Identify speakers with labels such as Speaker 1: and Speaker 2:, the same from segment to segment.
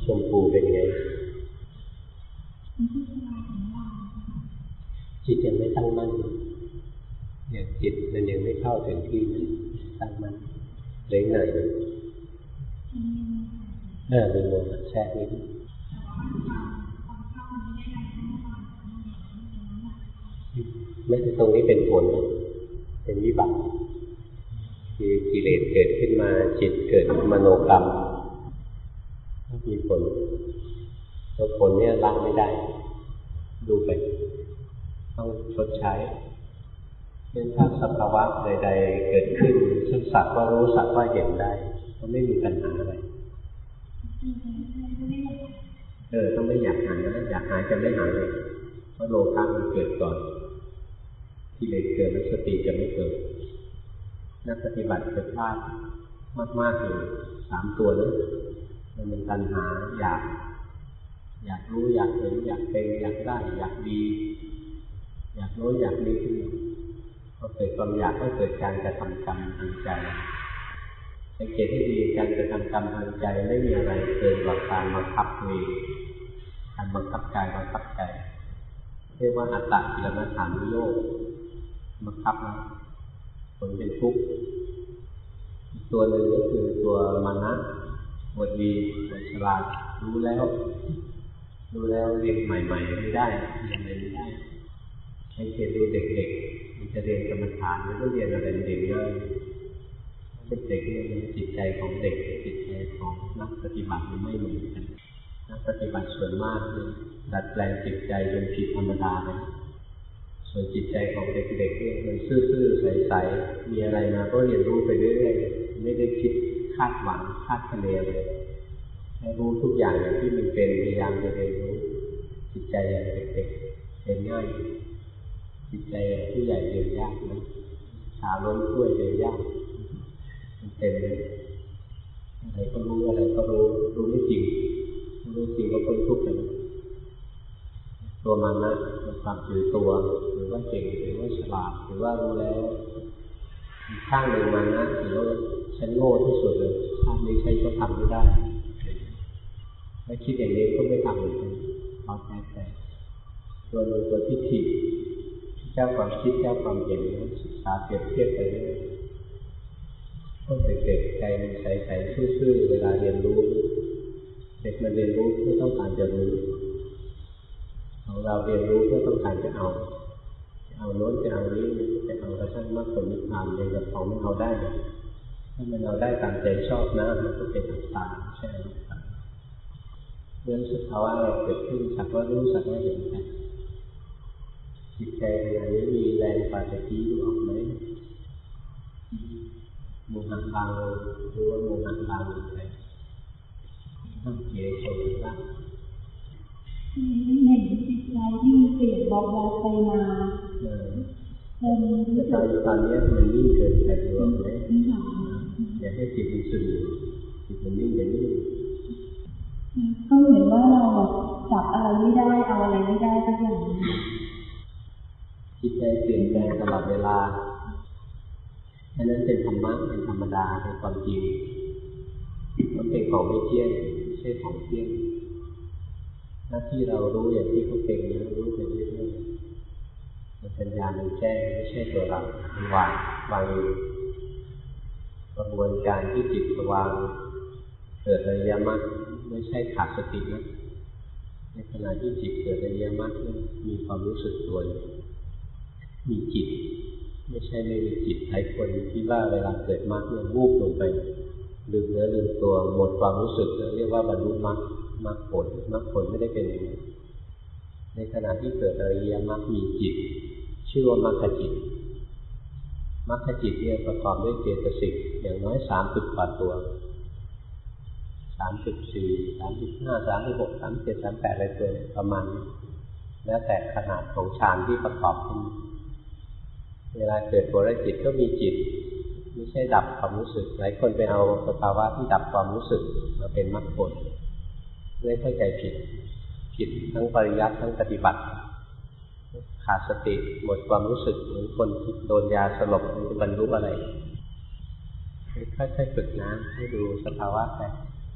Speaker 1: ชมพูเป็นไงจิตยังไม่ตั้งมั่นอย่างจิตมันยังไม่เข้าถึงที่มันตั้งมั่นเล็กหน่อยมีโมหะแทรกนิดไม่ตรงนี้เป็นผลเป็นวิบัติคือกิเลสเกิดขึ้นมาจิตเกิดมโนกรรมมีผลตัวผลเนี่ยละไม่ได้ดูไปต้องชดใช้เรื่องถ้าสภาวะใดๆเกิดขึ้นซึ่งสักว่ารู้สักว่าเห็นได้ก็ไม่มีปัญหาอะไรต้องไม่อยากหายนะอยากหายจะไม่หายเลยเพราะโลภะมันเกิดก่อนกิเลสเกิดแล้วสติจะไม่เกิดนักปฏิบัติจะพลาดมากๆเลย3 ตัวนะมันเป็นตัณหาอยากรู้อยากเห็นอยากเป็นอยากได้อยากดีอยากโน้นอยากนี้ขึ้นพอเกิดความอยากก็เกิดการกระทำกรรมทางใจสังเกตให้ดีการกระทำกรรมทางใจไม่มีอะไรเกินกว่าการบังคับตัวเองการบังคับกายบังคับใจเรียกว่าอัตตกิลมัฏฐานุโยคบังคับนะผลเป็นทุกข์ตัวหนึ่งก็คือตัวมานะบทดีบทฉลาดรู้แล้วเรียนใหม่ๆไม่ได้เรียนอะไรไม่ได้ให้เรียนดูเด็กๆมันจะเรียนกรรมฐานมันก็เรียนอะไรเด็กเยอะเด็กๆเนี่ยจิตใจของเด็กจิตใจของนักปฏิบัติมันไม่เหมือนกันนักปฏิบัติส่วนมากเนี่ยดัดแปลงจิตใจจนผิดธรรมดาเลยส่วนจิตใจของเด็กๆเนี่ยมันซื่อๆใสๆมีอะไรมาก็เรียนรู้ไปเรื่อยๆไม่ได้คิดคาดหวังคาดคะเนเลยแค่รู้ทุกอย่างอย่างที่มันเป็นพยายามจะเรียนรู้จิตใจอย่างเด็กๆเรียนง่ายจิตใจอย่างผู้ใหญ่เรียนยากนะขาล้นถ้วยเรียนยากมันเต็มเลยอะไรก็รู้ไม่จริงก็พ้นทุกข์กันตัวมันนะมันความถือตัวหรือว่าเก่งหรือว่าฉลาดหรือว่ารู้แล้วข้างหนึ่งมันนะหรือว่าฉันโง่ที่สุดเลยชาตินี้ใช้ก็ทำไม่ได้ถ้าคิดอย่างนี้ก็ไม่ทำเลยเอาแต่ตัวที่ผิดเจ้าความคิดเจ้าความเห็นศึกษาเปรียบเทียบไปเรื่อยก็เด็กๆใจมันใสๆซื่อๆเวลาเรียนรู้เด็กมันเรียนรู้เพื่อต้องการจะรู้ของเราเรียนรู้เพื่อต้องการจะเอาโน้นจะเอานี้จะเอากระทั่งมรรคผลนิพพานเรียนกับของมันเอาได้ถ้ามันเอาได้ตามใจชอบนะมันก็เป็นอัตตาใช่ไหมเรื่องสภาวะอะไรเกิดขึ้นสักว่ารู้สักว่าเห็นแต่จิตใจขณะนี้มีแรงกว่าตะกี้ออกไหมโมหะบางรู้ว่าโมหะบางอะไรต้องเกี่ยวกับว่า
Speaker 2: เห็นจิตใจที่เปลี่ยนบอกย้ายไปมา
Speaker 1: ตอนนี้มันนิ่งเกินไปรวมเลยอยากให้จิตมันสื่อจิตมันนิ่งอย่างนี้
Speaker 2: ก็เหมือนว่าเราจับอะไรไม่ได้เอาอะไรไม่ได้ทุกอย่าง
Speaker 1: จิตใจเปลี่ยนแปลงตลอดเวลาฉะนั้นเป็นธรรมะเป็นธรรมดาเป็นความจริงมันเป็นของไม่เที่ยงไม่ใช่ของเที่ยงหน้าที่เรารู้อย่างที่เขาเป็นนะรู้ไปเรื่อยๆมันปัญญามันแจ้งไม่ใช่ตัวเรามันวางอยู่กระบวนการที่จิตวางเกิดอริยมรรคไม่ใช่ขาดสตินะในขณะที่จิตเกิดอริยมรรคมีความรู้สึกตัวมีจิตไม่ใช่ไม่มีจิตหลายคนที่ว่าเวลาเกิดมรรคเนี่ยวูบลงไปลืมเนื้อลืมตัวหมดความรู้สึกเรียกว่าบรรลุมรรคผลไม่ได้เป็นอย่างนั้นในขณะที่เกิดอริยมรรคมีจิตชื่อว่ามรรคจิตเนี่ยประกอบด้วยเจตสิกอย่างน้อย30 กว่าตัว34 35 36 37 38อะไรตัวประมาณแล้วแต่ขนาดของฌานที่ประกอบขึ้นเวลาเกิดโภรจิตก็มีจิตไม่ใช่ดับความรู้สึกหลายคนไปเอาสภาวะที่ดับความรู้สึกมาเป็นมรรคผลเลยเข้าใจผิดทั้งปริยัติทั้งปฏิบัติขาดสติหมดความรู้สึกเหมือนคนโดนยาสลบมันจะบรรลุอะไรค่อยๆฝึกนะให้ดูสภาวะไป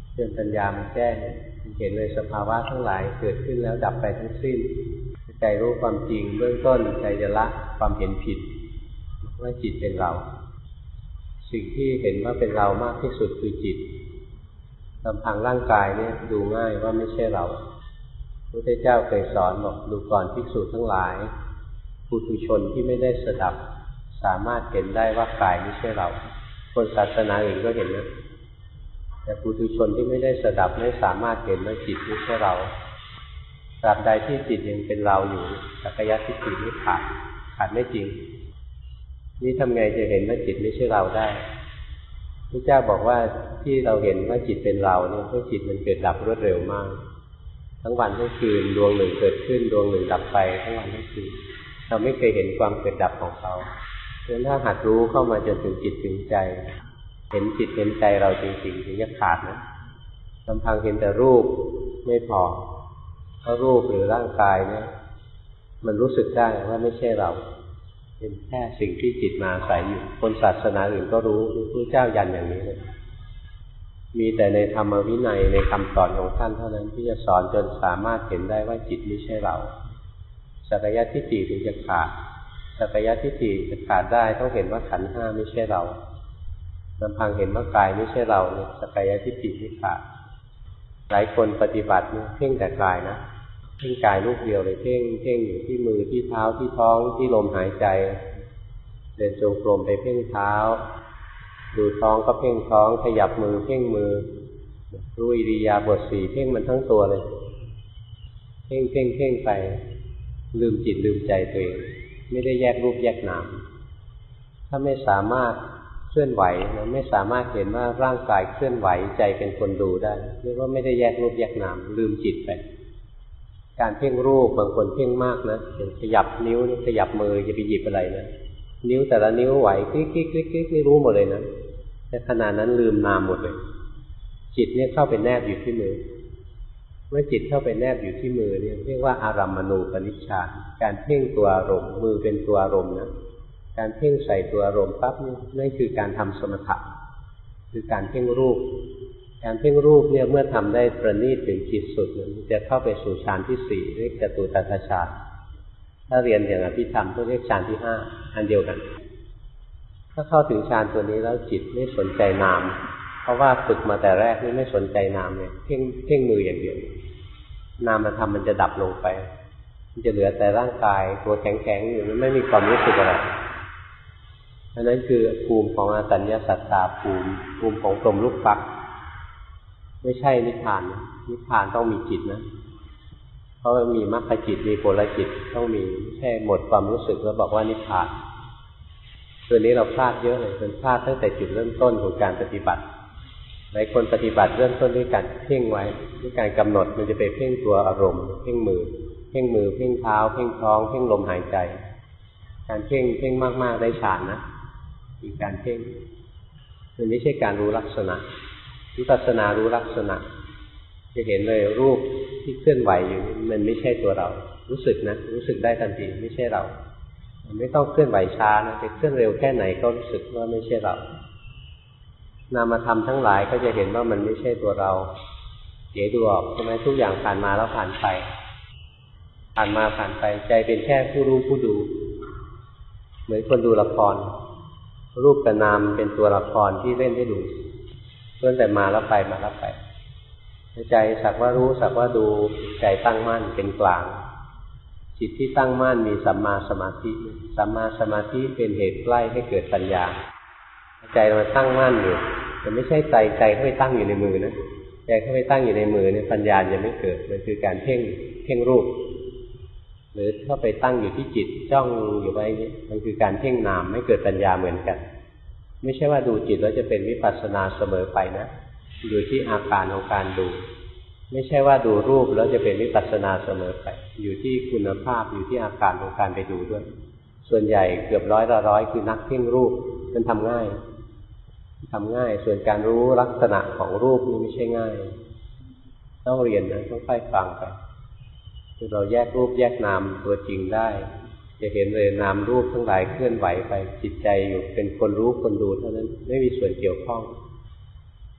Speaker 1: จนปัญญามันแจ้งเห็นเลยสภาวะทั้งหลายเกิดขึ้นแล้วดับไปทั้งสิ้นใจรู้ความจริงเบื้องต้นใจจะละความเห็นผิดว่าจิตเป็นเราสิ่งที่เห็นว่าเป็นเรามากที่สุดคือจิตลำพังร่างกายเนี่ยดูง่ายว่าไม่ใช่เราพระพุทธเจ้าเคยสอนบอกดูก่อนภิกษุทั้งหลายปุถุชนที่ไม่ได้สดับสามารถเห็นได้ว่ากายไม่ใช่เราคนศาสนาอื่นก็เห็นนะแต่ปุถุชนที่ไม่ได้สดับไม่สามารถเห็นว่าจิตไม่ใช่เราตราบใดที่จิตยังเป็นเราอยู่สักกายทิฏฐิไม่ขาดไม่จริงนี่ทำไงจะเห็นว่าจิตไม่ใช่เราได้พระเจ้าบอกว่าที่เราเห็นว่าจิตเป็นเราเนี่ยเพราะจิตมันเกิดดับรวดเร็วมากทั้งวันทั้งคืนดวงหนึ่งเกิดขึ้นดวงหนึ่งดับไปทั้งวันทั้งคืนเราไม่เคยเห็นความเกิดดับของเขาเพราะฉะนั้นถ้าหัดรู้เข้ามาจนถึงจิตถึงใจเห็นจิตเห็นใจเราจริงๆถึงจะขาดนะลำพังเห็นแต่รูปไม่พอเพราะรูปหรือร่างกายเนี่ยมันรู้สึกได้ว่าไม่ใช่เราเป็นแค่สิ่งที่จิตมาอาศัยอยู่คนศาสนาอื่นก็รู้พระเจ้ายันอย่างนี้เลยมีแต่ในธรรมวินัยในคำสอนของท่านเท่านั้นที่จะสอนจนสามารถเห็นได้ว่าจิตไม่ใช่เราสักกายทิฏฐิถึงจะขาดสักกายทิฏฐิจะขาดได้ต้องเห็นว่าขันธ์ห้าไม่ใช่เราลำพังเห็นว่ากายไม่ใช่เราเนี่ยสักกายทิฏฐิไม่ขาดหลายคนปฏิบัติเนี่ยเพ่งแต่กายนะเพ่งกายลูกเดียวเลยเพ่งอยู่ที่มือที่เท้าที่ท้องที่ลมหายใจเดินจงกรมไปเพ่งเท้าดูท้องก็เพ่งท้องขยับมือเพ่งมือรู้อิริยาบถสี่เพ่งมันทั้งตัวเลยเพ่งไปลืมจิตลืมใจตัวเองไม่ได้แยกรูปแยกนามถ้าไม่สามารถเคลื่อนไหวนะไม่สามารถเห็นว่าร่างกายเคลื่อนไหวใจเป็นคนดูได้เรียกว่าไม่ได้แยกรูปแยกนามลืมจิตไปการเพ่งรูปบางคนเพ่งมากนะขยับนิ้วขยับมือจะไปหยิบอะไรนะนิ้วแต่ละนิ้วไหวคลิกไม่รู้หมดเลยนะแต่ขณะนั้นลืมนามหมดเลยจิตเนี่ยเข้าไปแนบอยู่ที่มือเมื่อจิตเข้าไปแนบอยู่ที่มือเนี่ยเรียกว่าอารัมมณูปนิชฌานการเพ่งตัวอารมณ์มือเป็นตัวอารมณ์นะการเพ่งใส่ตัวอารมณ์ปั๊บนั่นคือการทำสมถะคือการเพ่งรูปการเพ่งรูปเนี่ยเมื่อทำได้ประณีตถึงขีดสุดมันจะเข้าไปสู่ฌานที่สี่เรียกจตุตัฏฐฌานถ้าเรียนอย่างอภิธรรมก็เรียกฌานที่ห้าอันเดียวกันถ้าเข้าถึงฌานตัวนี้แล้วจิตไม่สนใจนามเพราะว่าฝึกมาแต่แรกนี่ไม่สนใจนามเนี่ยเพ่งมืออย่างเดียวนามธรรมมันจะดับลงไปมันจะเหลือแต่ร่างกายตัวแข็งๆอยู่มันไม่มีความรู้สึกอะไรอันนั้นคือภูมิของอสัญญาสัตตาภูมิของพรหมลูกฟักไม่ใช่นิพพานนิพพานต้องมีจิตนะเพราะว่ามีมรรคจิตมีผลจิตต้องมีไม่ใช่หมดความรู้สึกแล้วบอกว่านิพพานตัวนี้เราพลาดเยอะเลยเป็นพลาดตั้งแต่จุดเริ่มต้นของการปฏิบัติหลายคนปฏิบัติเริ่มต้นด้วยการเพ่งไว้ด้วยการกำหนดมันจะไปเพ่งตัวอารมณ์เพ่งมือเพ่งเท้าเพ่งท้องเพ่งลมหายใจการเพ่งมากๆได้ฌานนะมีการเพ่งมันไม่ใช่การรู้ลักษณะวิปัสสนารู้ลักษณะจะเห็นเลยรูปที่เคลื่อนไหวอยู่มันไม่ใช่ตัวเรารู้สึกนะรู้สึกได้ทันทีไม่ใช่เราไม่ต้องเคลื่อนไหวช้านะจะเคลื่อนเร็วแค่ไหนก็รู้สึกว่าไม่ใช่เรานามธรรมทั้งหลายก็จะเห็นว่ามันไม่ใช่ตัวเราเดี๋ยวดูออกใช่ไหมทุกอย่างผ่านมาแล้วผ่านไปใจเป็นแค่ผู้รู้ผู้ดูเหมือนคนดูละครรูปกับนามเป็นตัวละครที่เล่นให้ดูเริ่มแต่มาแล้วไปใจสักว่ารู้สักว่าดูใจตั้งมั่นเป็นกลางจิตที่ตั้งมั่นมีสัมมาสมาธิสัมมาสมาธิเป็นเหตุใกล้ให้เกิดปัญญาใจมันตั้งมั่นอยู่แต่ไม่ใช่ใจเข้าไปตั้งอยู่ในมือนะใจเข้าไปตั้งอยู่ในมือเนี่ยปัญญาจะไม่เกิดมันคือการเพ่งรูปหรือเข้าไปตั้งอยู่ที่จิตจ้องอยู่ไว้นี่มันคือการเพ่งนามไม่เกิดปัญญาเหมือนกันไม่ใช่ว่าดูจิตแล้วจะเป็นวิปัสสนาเสมอไปนะอยู่ที่อาการของการดูไม่ใช่ว่าดูรูปแล้วจะเป็นวิปัสสนาเสมอไปอยู่ที่คุณภาพอยู่ที่อาการของการไปดูด้วยส่วนใหญ่เกือบร้อยคือนักเพ่งรูปมันทำง่ายส่วนการรู้ลักษณะของรูปนี่ไม่ใช่ง่ายต้องเรียนนะต้องค่อยฟังไปคือเราแยกรูปแยกนามตัวจริงได้จะเห็นเลยนามรูปทั้งหลายเคลื่อนไหวไปจิตใจอยู่เป็นคนรู้คนดูเท่านั้นไม่มีส่วนเกี่ยวข้อง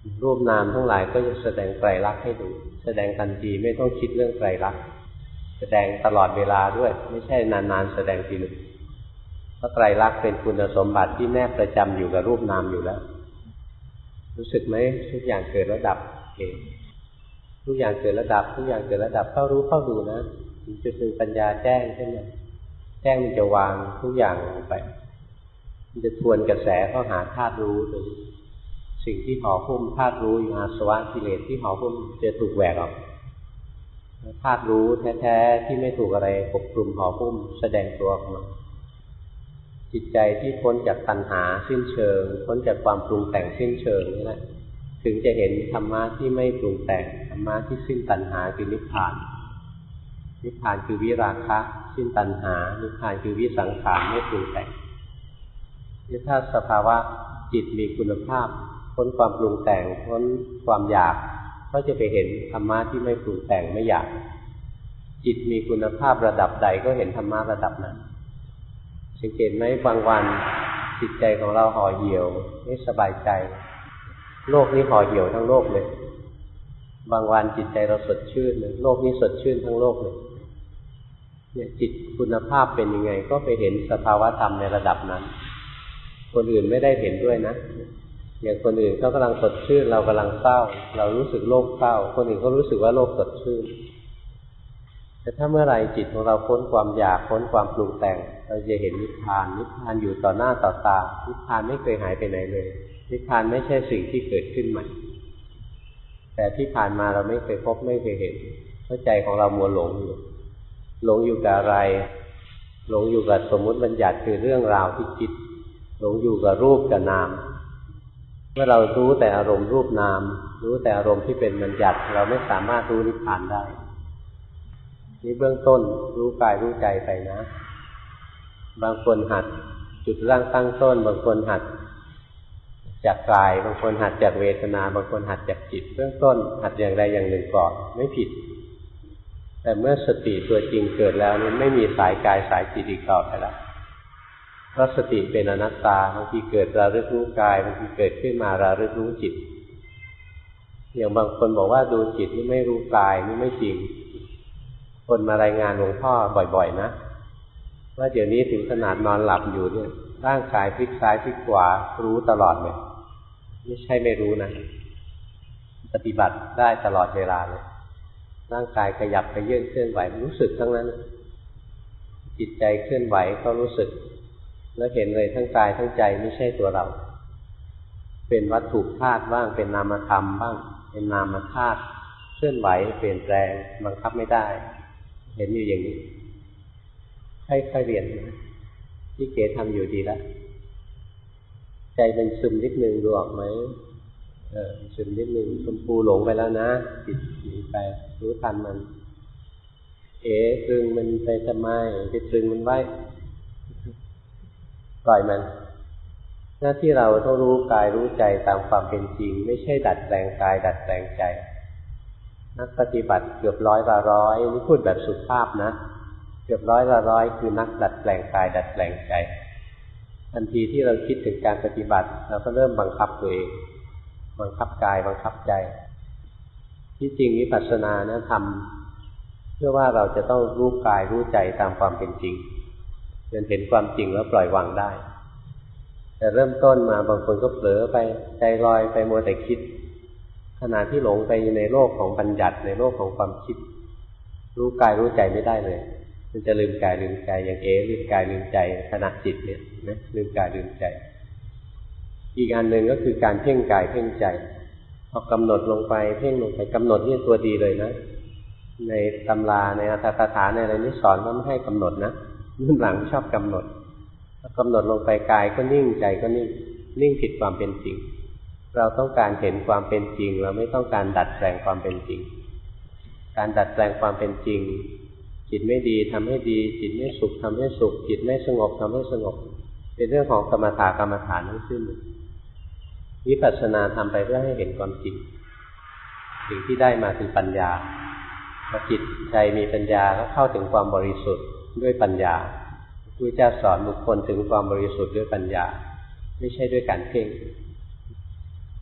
Speaker 1: รูปนามทั้งหลายก็จะแสดงไตรลักษณ์ให้ดูแสดงทันทีไม่ต้องคิดเรื่องไตรลักษณ์แสดงตลอดเวลาด้วยไม่ใช่นานๆแสดงทีหนึ่งเพราะไตรลักษณ์เป็นคุณสมบัติที่แนบประจำอยู่กับรูปนามอยู่แล้วรู้สึกไหมทุกอย่างเกิดแล้วดับเองทุกอย่างเกิดแล้วดับทุกอย่างเกิดแล้วดับเข้ารู้เข้าดูนะถึงจุดหนึ่งปัญญาแจ้งขึ้นมาแจ้งมันจะวางทุกอย่างลงไปมันจะทวนกระแสเข้าหาธาตุรู้ถึงสิ่งที่ห่อหุ้มธาตุรู้อยู่อาสวะกิเลสที่ห่อหุ้มจะถูกแหวกออกธาตุรู้แท้ๆที่ไม่ถูกอะไรปกคลุมห่อหุ้มแสดงตัวออกมาจิตใจที่พ้นจากตัณหาสิ้นเชิงพ้นจากความปรุงแต่งสิ้นเชิงนี่แหละถึงจะเห็นธรรมะที่ไม่ปรุงแต่งธรรมะที่สิ้นตัณหาคือนิพพานนิพพานคือวิราคะสิ้นตัณหานิพพานคือวิสังขารไม่ปรุงแต่งนี่ถ้าสภาวะจิตมีคุณภาพพ้นความปรุงแต่งพ้นความอยากก็จะไปเห็นธรรมะที่ไม่ปรุงแต่งไม่อยากจิตมีคุณภาพระดับใดก็เห็นธรรมะระดับนั้นสังเกตไหมบางวันจิตใจของเราห่อเหี่ยวไม่สบายใจโลกนี้ห่อเหี่ยวทั้งโลกเลยบางวันจิตใจเราสดชื่นเลยโลกนี้สดชื่นทั้งโลกเลยเนี่ยจิตคุณภาพเป็นยังไงก็ไปเห็นสภาวะธรรมในระดับนั้นคนอื่นไม่ได้เห็นด้วยนะอย่างคนอื่นเขากำลังสดชื่นเรากำลังเศร้าเรารู้สึกโลกเศร้าคนอื่นก็รู้สึกว่าโลกสดชื่นแต่ถ้าเมื่อไรจิตของเราพ้นความอยากพ้นความปรุงแต่งเราจะเห็นนิพพานนิพพานอยู่ต่อหน้าต่อตานิพพานไม่เคยหายไปไหนเลยนิพพานไม่ใช่สิ่งที่เกิดขึ้นใหม่แต่ที่ผ่านมาเราไม่เคยพบไม่เคยเห็นเพราะใจของเรามัวหลงอยู่หลงอยู่กับอะไรหลงอยู่กับสมมุติบัญญัติคือเรื่องราวที่คิดหลงอยู่กับรูปกับนามเมื่อเรารู้แต่อารมณ์รูปนามรู้แต่อารมณ์ที่เป็นบัญญัติเราไม่สามารถรู้นิพพานได้นี่เบื้องต้นรู้กายรู้ใจไปนะบางคนหัดจุดร่างตั้งต้นบางคนหัดจากกายบางคนหัดจากเวทนาบางคนหัดจากจิตเบื้องต้นหัดอย่างใดอย่างหนึ่งก่อนไม่ผิดแต่เมื่อสติตัวจริงเกิดแล้วนี่ไม่มีสายกายสายจิตอีกต่อไปแล้วเพราะสติเป็นอนัตตาบางทีเกิดระลึกรู้กายบางทีเกิดขึ้นมาระลึกรู้จิตอย่างบางคนบอกว่าดูจิตนี่ไม่รู้กายนี่ไม่จริงคนมารายงานหลวงพ่อบ่อยๆนะว่าเดี๋ยวนี้ถึงขนาดนอนหลับอยู่เนี่ยร่างกายพลิกซ้ายพลิกขวารู้ตลอดเลยไม่ใช่ไม่รู้นะปฏิบัติได้ตลอดเวลาเลยร่างกายขยับไปเยื่อนเคลื่อนไหวรู้สึกทั้งนั้นจิตใจเคลื่อนไหวก็รู้สึกแล้วเห็นเลยทั้งกายทั้งใจไม่ใช่ตัวเราเป็นวัตถุธาตุบ้างเป็นนามธรรมบ้างเป็นนามธาตุเคลื่อนไหวเปลี่ยนแปลงบังคับไม่ได้เห็นอยู่อย่างนี้ค่อยๆเรียนนะที่เก๋ทำอยู่ดีแล้วใจเป็นซึมนิดนึงดูออกไหมซึมนิดนึงชมพูหลงไปแล้วนะจิตหนีไปรู้ทันมันตรึงมันไปทำไมไปตรึงมันไว้ปล่อยมันหน้าที่เราต้องรู้กายรู้ใจตามความเป็นจริงไม่ใช่ดัดแปลงกายดัดแปลงใจนักปฏิบัติเกือบร้อยนี่พูดแบบสุภาพนะเกือบร้อยคือนักดัดแปลงกายดัดแปลงใจทันทีที่เราคิดถึงการปฏิบัติเราก็เริ่มบังคับตัวเองบังคับกายบังคับใจที่จริงวิปัสสนานะทำเพื่อว่าเราจะต้องรู้กายรู้ใจตามความเป็นจริงจนเห็นความจริงแล้วปล่อยวางได้แต่เริ่มต้นมาบางคนก็เผลอไปใจลอยไปมัวแต่คิดขณะที่หลงไปในโลกของบัญญัติในโลกของความคิดรู้กายรู้ใจไม่ได้เลยมันจะลืมกายลืมใจอย่างลืมกายลืมใจขณะจิตเนี่ยนะลืมกายลืมใจอีกอันหนึ่งก็คือการเพ่งกายเพ่งใจพอกำหนดลงไปเพ่งลงไปกำหนดนี่ตัวดีเลยนะในตำราในอัตถกถาในอะไรนี่สอนว่าไม่ให้กำหนดนะรุ่นหลังชอบกำหนดกำหนดลงไปกายก็นิ่งใจก็นิ่งผิดความเป็นจริงเราต้องการเห็นความเป็นจริงเราไม่ต้องการดัดแปลงความเป็นจริงการดัดแปลงความเป็นจริงจิตไม่ดีทำให้ดีจิตไม่สุขทำให้สุขจิตไม่สงบทำให้สงบเป็นเรื่องของสมถะกรรมฐานทั้งสิ้นวิปัสสนาทำไปเพื่อให้เห็นความจริงสิ่งที่ได้มาคือปัญญาพอจิตใจมีปัญญาก็เข้าถึงความบริสุทธิ์ด้วยปัญญาพระพุทธเจ้าสอนบุคคลถึงความบริสุทธิ์ด้วยปัญญาไม่ใช่ด้วยการเพ่ง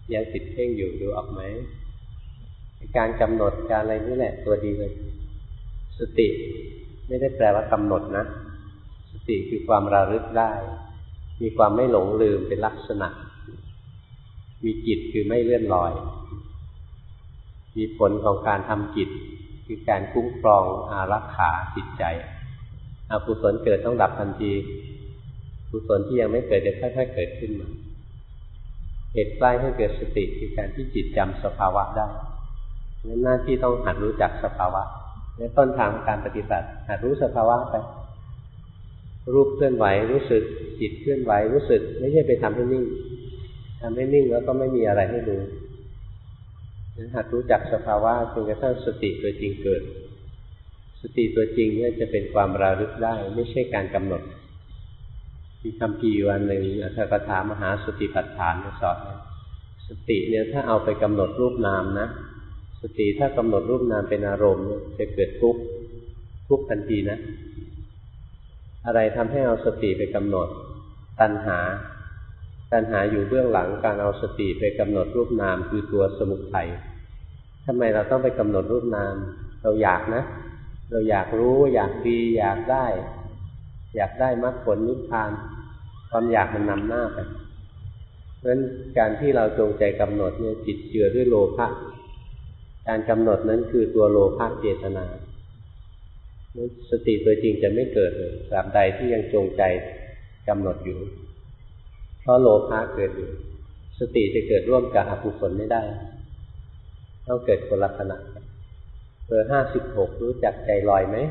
Speaker 1: ยังติดเพ่งอยู่ดูออกไหมการกำหนดการอะไรนี่แหละตัวดีเลยสติไม่ได้แปลว่ากำหนดนะสติคือความระลึกได้มีความไม่หลงลืมเป็นลักษณะมีจิตคือไม่เลื่อนลอยมีผลของการทำจิตคือการคุ้มครองอารักขาจิตใจอกุศลเกิดต้องดับทันทีกุศลที่ยังไม่เกิดจะค่อยๆเกิดขึ้นมาเหตุใกล้ให้เกิดสติคือการที่จิตจำสภาวะได้งั้นหน้าที่ต้องหัดรู้จักสภาวะในต้นทางการปฏิบัติหัดรู้สภาวะไปรูปเคลื่อนไหวรู้สึกจิตเคลื่อนไหวรู้สึกไม่ใช่ไปทำให้นิ่งทำให้นิ่งแล้วก็ไม่มีอะไรให้ดูหัดรู้จักสภาวะจนกระทั่งสติตัวจริงเกิดสติตัวจริงเนี่ยจะเป็นความระลึกได้ไม่ใช่การกำหนดมีคำพีวันหนึ่งอัตถกถามหาสติปัฏฐานสอนสติเนี่ยถ้าเอาไปกำหนดรูปนามนะสติถ้ากำหนดรูปนามเป็นอารมณ์จะเกิดทุกข์ทันทีนะอะไรทำให้เอาสติไปกำหนดตัณหาอยู่เบื้องหลังการเอาสติไปกำหนดรูปนามคือตัวสมุทัยทำไมเราต้องไปกำหนดรูปนามเราอยากนะเราอยากรู้อยากดีอยากได้มรรคผลนิพพานความอยากมันนำหน้าไปเพราะฉะนั้นการที่เราจงใจกำหนดเนี่ยจิตเจือด้วยโลภะการกำหนดนั้นคือตัวโลภะเจตนาสติตัวจริงจะไม่เกิดเลยตราบใดที่ยังจงใจกำหนดอยู่เพราะโลภะเกิดอยู่สติจะเกิดร่วมกับอกุศลไม่ได้ต้องเกิดคนละขณะเบอร์56รู้จักใจลอยไหม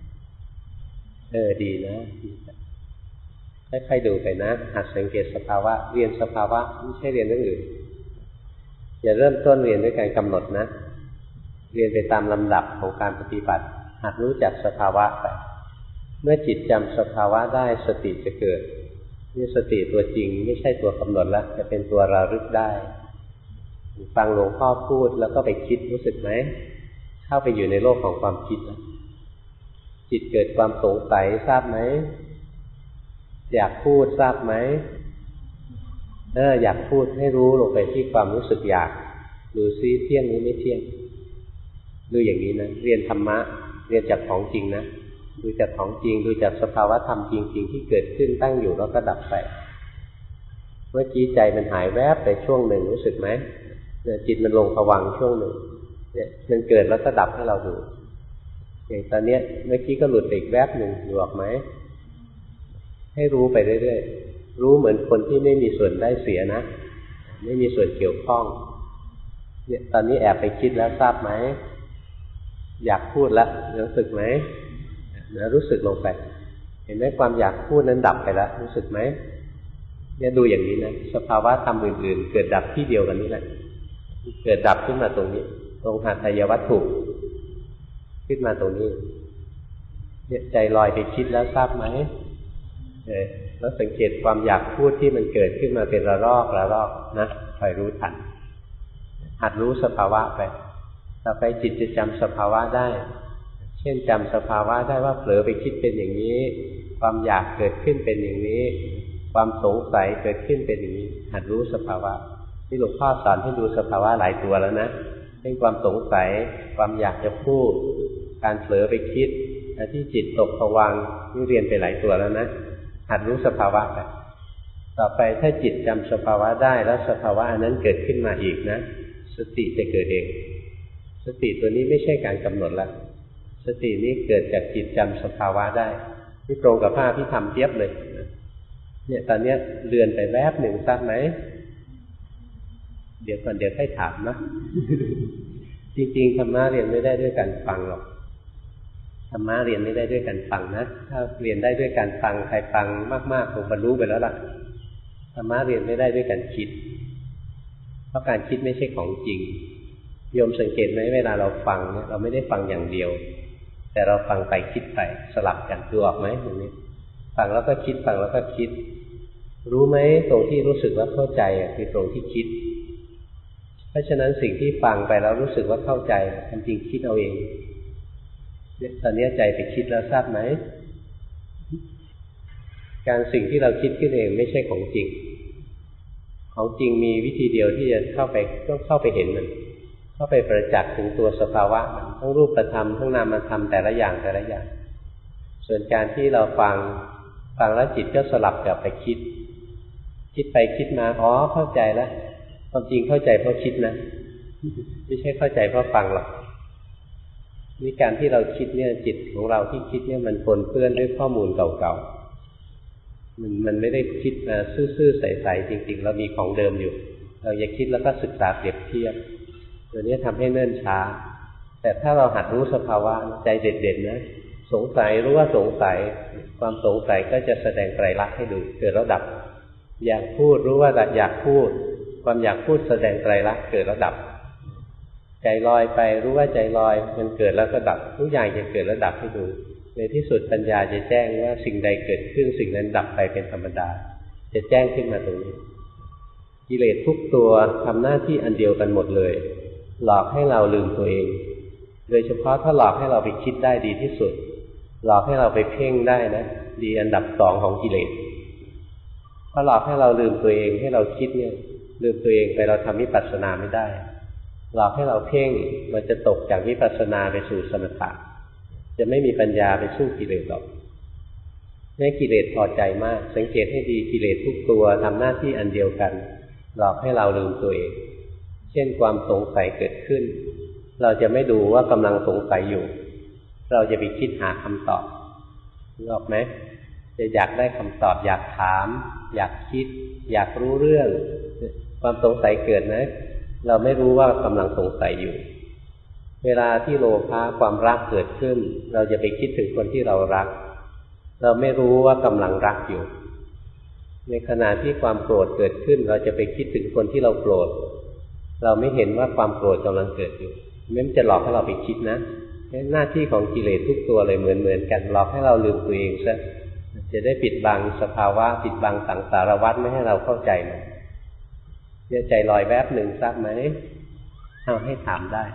Speaker 1: ดีนะค่อยๆดูไปนะหัดสังเกตสภาวะเรียนสภาวะไม่ใช่เรียนเรื่องอื่นอย่าเริ่มต้นเรียนด้วยการกำหนดนะเรียนไปตามลำดับของการปฏิบัติหัดรู้จักสภาวะไปเมื่อจิตจำสภาวะได้สติจะเกิดนี่สติตัวจริงไม่ใช่ตัวกำหนดแล้วจะเป็นตัวระลึกได้ฟังหลวงพ่อพูดแล้วก็ไปคิดรู้สึกไหมเข้าไปอยู่ในโลกของความคิดแล้วจิตเกิดความสงสัยทราบไหมอยากพูดทราบไหมอยากพูดให้รู้ลงไปที่ความรู้สึกอยากดูซิเที่ยงหรือไม่เที่ยงดูอย่างนี้นะเรียนธรรมะเรียนจากของจริงนะดูจากของจริงดูจากสภาวะธรรมจริงๆที่เกิดขึ้นตั้งอยู่แล้วก็ดับไปเมื่อกี้ใจมันหายแวบไปช่วงหนึ่งรู้สึกไหมเนี่ยจิตมันลงภวังค์ช่วงหนึ่งเนี่ยมันเกิดแล้วก็ดับให้เราดูอย่างตอนนี้เมื่อกี้ก็หลุดไปอีกแวบหนึ่งดูออกไหมให้รู้ไปเรื่อยๆรู้เหมือนคนที่ไม่มีส่วนได้เสียนะไม่มีส่วนเกี่ยวข้องเนี่ยตอนนี้แอบไปคิดแล้วทราบไหมอยากพูดแล้วรู้สึกไหมรู้สึกลงไปเห็นไหมความอยากพูดนั้นดับไปแล้วรู้สึกไหมเนี่ยดูอย่างนี้นะสภาวะธรรมอื่นๆเกิดดับที่เดียวกันนี่แหละเกิดดับขึ้นมาตรงนี้ตรงหาทายวัตถุขึ้นมาตรงนี้เนี่ยใจลอยไปคิดแล้วทราบไหมแล้วสังเกตความอยากพูดที่มันเกิดขึ้นมาเป็นระลอกนะคอยรู้ทันหัดรู้สภาวะไปต่อไปจิตจะจำสภาวะได้เช่นจำสภาวะได้ว่าเผลอไปคิดเป็นอย่างนี้ความอยากเกิดขึ้นเป็นอย่างนี้ความสงสัยเกิดขึ้นเป็นอย่างนี้หัดรู้สภาวะที่หลวงพ่อสอนให้ดูสภาวะหลายตัวแล้วนะเช่นความสงสัยความอยากจะพูดการเผลอไปคิดที่จิตตกภวังค์นี่เรียนไปหลายตัวแล้วนะหัดรู้สภาวะไปต่อไปถ้าจิตจำสภาวะได้แล้วสภาวะอันนั้นเกิดขึ้นมาอีกนะสติจะเกิดเองสติตัวนี้ไม่ใช่การกำหนดละสตินี้เกิดจากจิตจำสภาวะได้ที่ตรงกับพระอภิธรรมเทียบเลยเนี่ยตอนนี้เลือนไปแวบหนึ่งทราบไหมเดี๋ยวให้ถามนะ จริงๆธรรมะเรียนไม่ได้ด้วยการฟังหรอกธรรมะเรียนไม่ได้ด้วยการฟังนะถ้าเรียนได้ด้วยการฟังใครฟังมากๆคงบรรลุไปแล้วล่ะธรรมะเรียนไม่ได้ด้วยการคิดเพราะการคิดไม่ใช่ของจริงโยมสังเกตไหมเวลาเราฟังเนี่ยเราไม่ได้ฟังอย่างเดียวแต่เราฟังไปคิดไปสลับกันดูออกไหมตรงนี้ฟังแล้วก็คิดฟังแล้วก็คิดรู้ไหมตรงที่รู้สึกว่าเข้าใจคือตรงที่คิดเพราะฉะนั้นสิ่งที่ฟังไปแล้วรู้สึกว่าเข้าใจจริงๆคิดเอาเองตอนนี้ใจไปคิดแล้วทราบไหมการสิ่งที่เราคิดขึ้นเองไม่ใช่ของจริงของจริงมีวิธีเดียวที่จะเข้าไปเห็นมันเข้าไปประจักษ์ถึงตัวสภาวะมันทั้งรูปธรรมทั้งนามธรรมแต่ละอย่างส่วนการที่เราฟังแล้วจิตก็สลับกลับไปคิดไปคิดมาเข้าใจแล้วความจริงเข้าใจเพราะคิดนะไม่ใช่เข้าใจเพราะฟังหรอกนี่การที่เราคิดเนี่ยจิตของเราที่คิดเนี่ยมันปนเปื้อนด้วยข้อมูลเก่าๆมันไม่ได้คิดมาซื่อๆใสๆจริงๆเรามีของเดิมอยู่เราอย่าคิดแล้วก็ศึกษาเปรียบเทียบตัวนี้ทำให้เนิ่นช้าแต่ถ้าเราหัดรู้สภาวะใจเด็ดๆนะสงสัยรู้ว่าสงสัยความสงสัยก็จะแสดงไตรลักษณ์ให้ดูเกิดแล้วดับอยากพูดรู้ว่าอยากพูดความอยากพูดแสดงไตรลักษณ์เกิดแล้วดับใจลอยไปรู้ว่าใจลอยมันเกิดแล้วก็ดับทุกอย่างจะเกิดแล้วดับให้ดูในที่สุดปัญญาจะแจ้งว่าสิ่งใดเกิดขึ้นสิ่งนั้นดับไปเป็นธรรมดาจะแจ้งขึ้นมาตรงนี้กิเลสทุกตัวทำหน้าที่อันเดียวกันหมดเลยหลอกให้เราลืมตัวเองโดยเฉพาะถ้าหลอกให้เราไปคิดได้ดีที่สุดหลอกให้เราไปเพ่งได้นะดีอันดับ2ของกิเลสถ้าหลอกให้เราลืมตัวเองให้เราคิดเนี่ยลืมตัวเองไปเราทำวิปัสสนาไม่ได้หลอกให้เราเพ่งมันจะตกจากวิปัสสนาไปสู่สมถะจะไม่มีปัญญาไปสู้กิเลสหรอกนี่กิเลสพอใจมากสังเกตให้ดีกิเลสทุกตัวทำหน้าที่อันเดียวกันหลอกให้เราลืมตัวเองเช่นความสงสัยเกิดขึ้นเราจะไม่ดูว่ากำลังสงสัยอยู่เราจะไปคิดหาคำตอบนึกออกไหมจะอยากได้คำตอบอยากถามอยากคิดอยากรู้เรื่องความสงสัยเกิดนะเราไม่รู้ว่ากำลังสงสัยอยู่เวลาที่โลภะความรักเกิดขึ้นเราจะไปคิดถึงคนที่เรารักเราไม่รู้ว่ากำลังรักอยู่ในขณะที่ความโกรธเกิดขึ้นเราจะไปคิดถึงคนที่เราโกรธเราไม่เห็นว่าความโกรธกำลังเกิดอยู่มันจะหลอกให้เราไปคิดนะหน้าที่ของกิเลสทุกตัวเลยเหมือนกันหลอกให้เราลืมตัวเองซะจะได้ปิดบังสภาวะปิดบังสังสารวัฏไม่ให้เราเข้าใจมันใจลอยแวบหนึ่งทราบไหมเอาให้ถามได้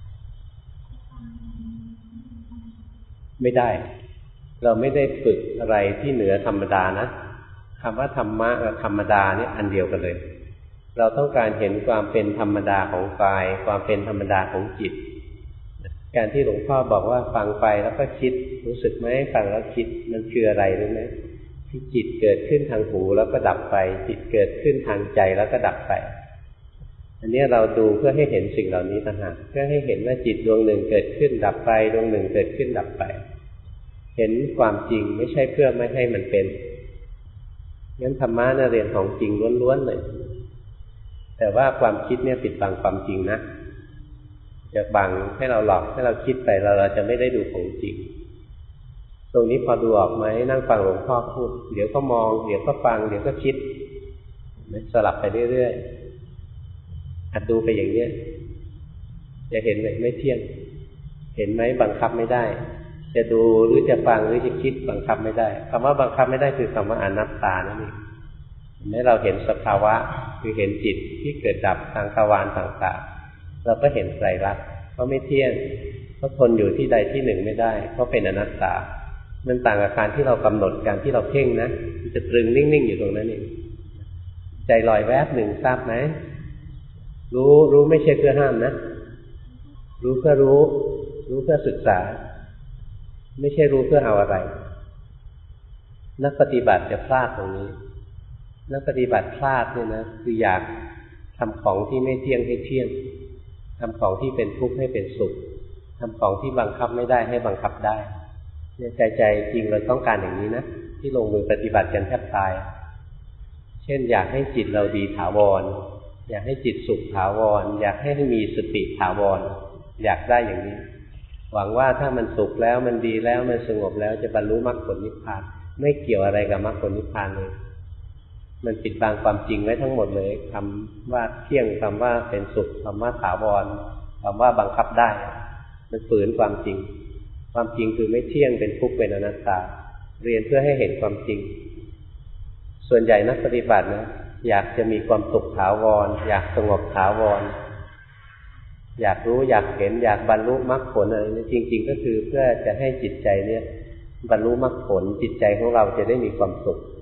Speaker 1: ไม่ได้เราไม่ได้ฝึกอะไรที่เหนือธรรมดานะคำว่าธรรมะกับธรรมดาเนี่ยอันเดียวกันเลยเราต้องการเห็นความเป็นธรรมดาของกายความเป็นธรรมดาของจิตการที่หลวงพ่อบอกว่าฟังไปแล้วก็คิดรู้สึกไหมฟังแล้วคิดมันคืออะไรรู้ไหมที่จิตเกิดขึ้นทางหูแล้วก็ดับไปจิตเกิดขึ้นทางใจแล้วก็ดับไปอันนี้เราดูเพื่อให้เห็นสิ่งเหล่านี้ต่างหากเพื่อให้เห็นว่าจิตดวงหนึ่งเกิดขึ้นดับไปดวงหนึ่งเกิดขึ้นดับไปเห็นความจริงไม่ใช่เพื่อไม่ให้มันเป็นงั้นธรรมะน่ะเรียนของจริงล้วนๆเลยแต่ว่าความคิดเนี่ยปิดบังความจริงนะจะบังให้เราหลอกให้เราคิดไปเราจะไม่ได้ดูของจริงตรงนี้พอดูออกไหมนั่งฟังหลวงพ่อพูดเดี๋ยวก็มองเดี๋ยวก็ฟังเดี๋ยวก็คิดสลับไปเรื่อยๆหัดดูไปอย่างนี้จะเห็นเลยไม่เที่ยงเห็นไหมบังคับไม่ได้จะดูหรือจะฟังหรือจะคิดบังคับไม่ได้คำว่าบังคับไม่ได้คือคำว่าอนัตตานั่นเองเมื่อเราเห็นสภาวะคือเห็นจิตที่เกิดดับทางทวารต่างๆเราก็เห็นไตรลักษณ์เขาไม่เที่ยงเขาทนอยู่ที่ใดที่หนึ่งไม่ได้เขาเป็นอนัตตามันต่างกับการที่เรากำหนดการที่เราเพ่งนะมันจะตรึงนิ่งๆอยู่ตรงนั้นเองใจลอยแวบหนึ่งทราบไหมรู้ไม่ใช่เพื่อห้ามนะรู้เพื่อรู้เพื่อศึกษาไม่ใช่รู้เพื่อเอาอะไรนักปฏิบัติจะพลาดตรงนี้นักปฏิบัติพลาดเนี่ยนะคืออยากทำของที่ไม่เที่ยงให้เที่ยงทำของที่เป็นทุกข์ให้เป็นสุขทำของที่บังคับไม่ได้ให้บังคับได้เนี่ยใจจริงเราต้องการอย่างนี้นะที่ลงมือปฏิบัติกันแทบตายเช่นอยากให้จิตเราดีถาวรอยากให้จิตสุขถาวรอยากให้มีสติถาวรอยากได้อย่างนี้หวังว่าถ้ามันสุขแล้วมันดีแล้วมันสงบแล้วจะบรรลุมรรคผลนิพพานไม่เกี่ยวอะไรกับมรรคผลนิพพานเลยมันปิดบังความจริงไว้ทั้งหมดเลยคำว่าเที่ยงคำว่าเป็นสุขคำว่าถาวรคำว่าบังคับได้มันฝืนความจริงความจริงคือไม่เที่ยงเป็นทุกข์เป็นอนัตตาเรียนเพื่อให้เห็นความจริงส่วนใหญ่นักปฏิบัตินะอยากจะมีความสุขถาวรอยากสงบถาวรอยากรู้อยากเห็นอยากบรรลุมรรคผลอะไรนี่จริงๆก็คือเพื่อจะให้จิตใจเนี่ยบรรลุมรรคผลจิตใจของเราจะได้มีความสุข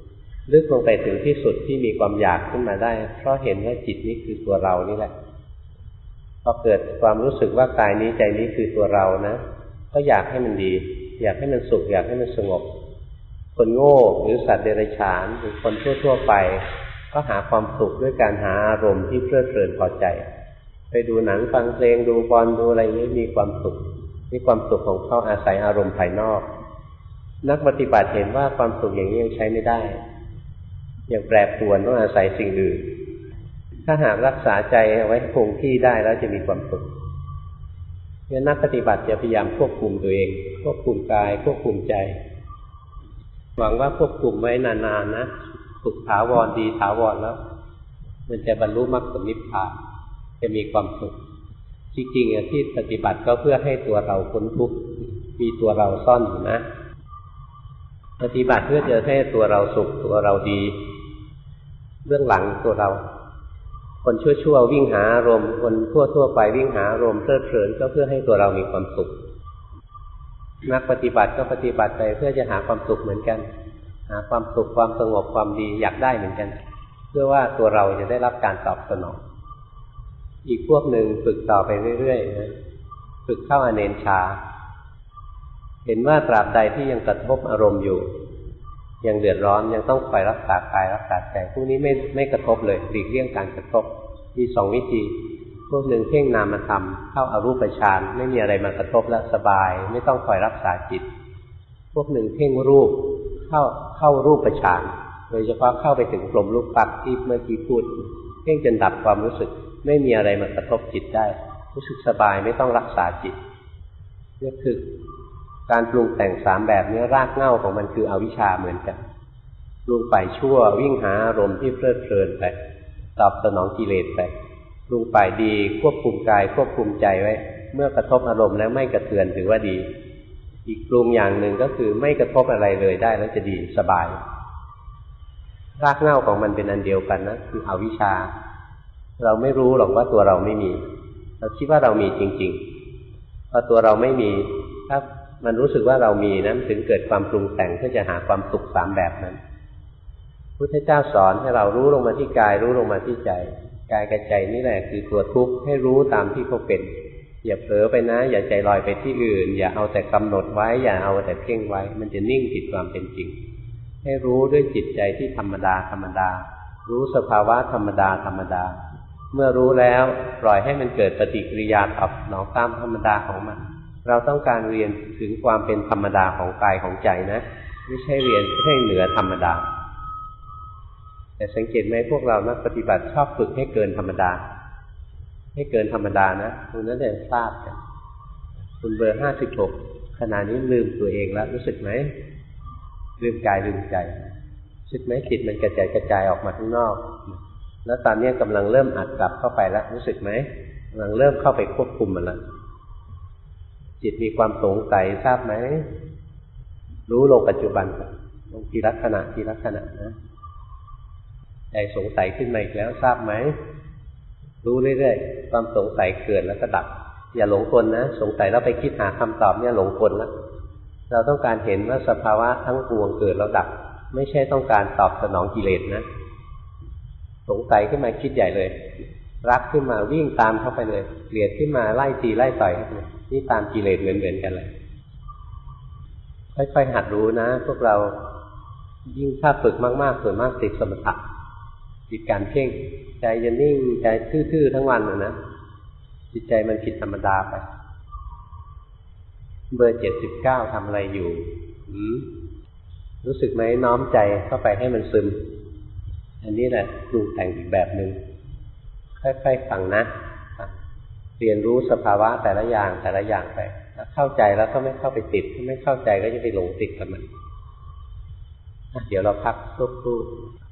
Speaker 3: ลึกลงไปถึงที่สุดที่มีความอยากขึ้นมาได้เพราะเห็นว่าจิตนี้คือตัวเรานี่แหละพอเกิดความรู้สึกว่ากายนี้ใจนี้คือตัวเรานะก็อยากให้มันดีอยากให้มันสุขอยากให้มันสงบคนโง่หรือสัตว์เดรัจฉานหรือคนทั่วๆไปก็หาความสุขด้วยการหาอารมณ์ที่เพลิดเพลินพอใจไปดูหนังฟังเพลงดูบอลดูอะไรนี้มีความสุขของเขาอาศัยอารมณ์ภายนอกนักปฏิบัติเห็นว่าความสุขอย่างนี้ยังใช้ไม่ได้ยังแปรปรวนต้องอาศัยสิ่งอื่นถ้าหากรักษาใจเอาไว้คงที่ได้แล้วจะมีความสุขงั้นนักปฏิบัติจะพยายามควบคุมตัวเองควบคุมกายควบคุมใจหวังว่าควบคุมไว้นานๆนะสุขถาวรดีถาวรแล้วมันจะบรรลุมรรคผลนิพพานจะมีความสุขจริงๆที่ปฏิบัติก็เพื่อให้ตัวเราพ้นทุกข์มีตัวเราซ่อนอยู่นะปฏิบัติเพื่อจะให้ตัวเราสุขตัวเราดีเบื้องหลังตัวเราคนชั่วๆวิ่งหาอารมณ์คนทั่วๆไปวิ่งหาอารมณ์เพลิดเพลินก็เพื่อให้ตัวเรามีความสุขนักปฏิบัติก็ปฏิบัติไปเพื่อจะหาความสุขเหมือนกันหาความสุขความสงบความดีอยากได้เหมือนกันเพื่อว่าตัวเราจะได้รับการตอบสนองอีกพวกหนึ่งฝึกต่อไปเรื่อยๆนะฝึกเข้าอเนนชาเห็นว่าตราบใดที่ยังกระทบอารมณ์อยู่ยังเดือดร้อนยังต้องคอยรักษากายรักษาใจพวกนี้ไม่กระทบเลยหลีกเลี่ยงการกระทบมีสองวิธีพวกหนึ่งเพ่งนามธรรมเข้าอรูปฌานไม่มีอะไรมากระทบแล้วสบายไม่ต้องคอยรักษาจิตพวกหนึ่งเพ่งรูปเข้ารูปฌานโดยเฉพาะเข้าไปถึงพรหมรูปปักที่เมื่อกี้พูดเพ่งจนดับความรู้สึกไม่มีอะไรมากระทบจิตได้รู้สึกสบายไม่ต้องรักษาจิตนี่คือการปรุงแต่งสามแบบนี้รากเหง้าของมันคืออวิชชาเหมือนกันปรุงฝ่ายชั่ววิ่งหาอารมณ์ที่เพลิดเพลินไปตอบสนองกิเลสไปปรุงฝ่ายดีควบคุมกายควบคุมใจไว้เมื่อกระทบอารมณ์แล้วไม่กระเทือนถือว่าดีอีกปรุงอย่างหนึ่งก็คือไม่กระทบอะไรเลยได้แล้วจะดีสบายรากเหง้าของมันเป็นอันเดียวกันนะคืออวิชชาเราไม่รู้หรอกว่าตัวเราไม่มีเราคิดว่าเรามีจริงๆพอตัวเราไม่มีถ้ามันรู้สึกว่าเรามีนั้นถึงเกิดความปรุงแต่งเพื่อจะหาความสุขสามแบบนั้นพุทธเจ้าสอนให้เรารู้ลงมาที่กายรู้ลงมาที่ใจกายกับใจนี่แหละคือตัวทุกข์ให้รู้ตามที่เขาเป็นอย่าเผลอไปนะอย่าใจลอยไปที่อื่นอย่าเอาแต่กำหนดไว้อย่าเอาแต่เพ่งไว้มันจะนิ่งผิดความเป็นจริงให้รู้ด้วยจิตใจที่ธรรมดาธรรมดารู้สภาวะธรรมดาธรรมดาเมื่อรู้แล้วปล่อยให้มันเกิดปฏิกิริยาตอบสนองตามธรรมดาของมันเราต้องการเรียนถึงความเป็นธรรมดาของกายของใจนะไม่ใช่เรียนให้เหนือธรรมดาแต่สังเกตไหมพวกเรานักปฏิบัติชอบฝึกให้เกินธรรมดาให้เกินธรรมดานะคุณนั่นเองทราบกันคุณเบอร์56ขณะนี้ลืมตัวเองแล้วรู้สึกไหมลืมกายลืมใจรู้สึกไหมจิตมันกระจายออกมาข้างนอกแล้วตอนนี้กำลังเริ่มอัดกลับเข้าไปแล้วรู้สึกไหมกำลังเริ่มเข้าไปควบคุมมันแล้วจิตมีความสงสัยทราบไหมรู้ลงปัจจุบันลงทีละขณะทีละขณะนะใจสงสัยขึ้นมาอีกแล้วทราบไหมรู้เรื่อยๆความสงสัยเกิดแล้วก็ดับอย่าหลงกลนะสงสัยแล้วไปคิดหาคำตอบเนี่ยหลงกลแล้วเราต้องการเห็นว่าสภาวะทั้งปวงเกิดแล้วดับไม่ใช่ต้องการตอบสนองกิเลสนะสงสัยขึ้นมาคิดใหญ่เลยรักขึ้นมาวิ่งตามเข้าไปเลยเกลียดขึ้นมาไล่ตีไล่ต่อยนี่ตามกิเลสเหมือนกันเลยค่อยๆหัดรู้นะพวกเรายิ่งถ้าฝึกมากๆส่วนมากติดสมถะติดการเพ่งใจจะนิ่งใจทื่อๆทั้งวันนะจิตใจมันผิดธรรมดาไปเบอร์79ทำอะไรอยู่รู้สึกไหมน้อมใจเข้าไปให้มันซึมอันนี้แหละปรุงแต่งอีกแบบหนึ่งค่อยๆฟังนะเรียนรู้สภาวะแต่ละอย่างไปถ้าเข้าใจแล้วก็ไม่เข้าไปติดถ้าไม่เข้าใจก็จะไปหลงติดกับมันเดี๋ยวเราพักสักครู่